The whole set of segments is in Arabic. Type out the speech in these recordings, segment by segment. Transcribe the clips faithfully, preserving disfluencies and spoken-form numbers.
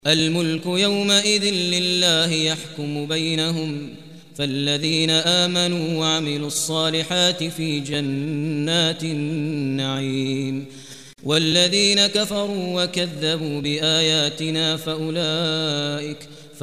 الملك يومئذ لله يحكم بينهم فالذين آمنوا وعملوا الصالحات في جنات النعيم والذين كفروا وكذبوا بآياتنا فأولئك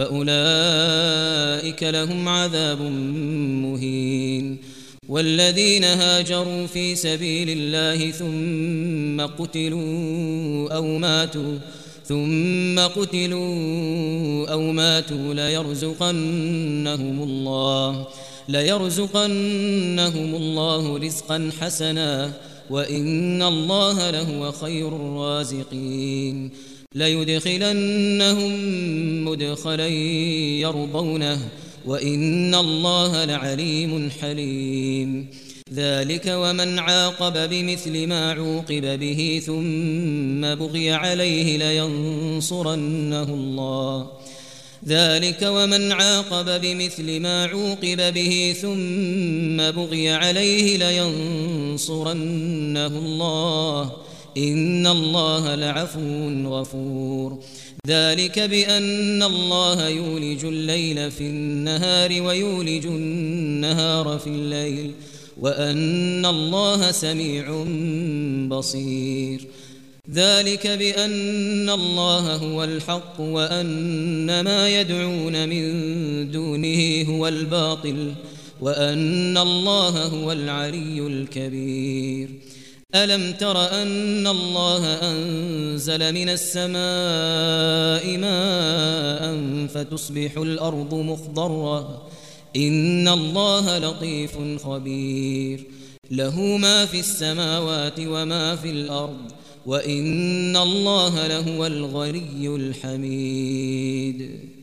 فأولئك لهم عذاب مهين والذين هاجروا في سبيل الله ثم قتلوا أو ماتوا ثم قتلوا أو ماتوا ليرزقنهم الله ليرزقنهم الله رزقا حسنا وإن الله لهو خير الرازقين ليدخلنهم مدخلا يرضونه وإن الله لعليم حليم ذلك ومن عاقب بمثل ما عوقب به ثم بغي عليه لينصرنه الله ذلك ومن عاقب بمثل ما عوقب به ثم بغي عليه لينصرنه الله إن الله لعفو غفور ذلك بأن الله يولج الليل في النهار ويولج النهار في الليل وأن الله سميع بصير ذلك بأن الله هو الحق وأن ما يدعون من دونه هو الباطل وأن الله هو العلي الكبير ألم تر أن الله أنزل من السماء ماء فتصبح الأرض مخضرة إن الله لطيف خبير له ما في السماوات وما في الأرض وإن الله لهو الغني الحميد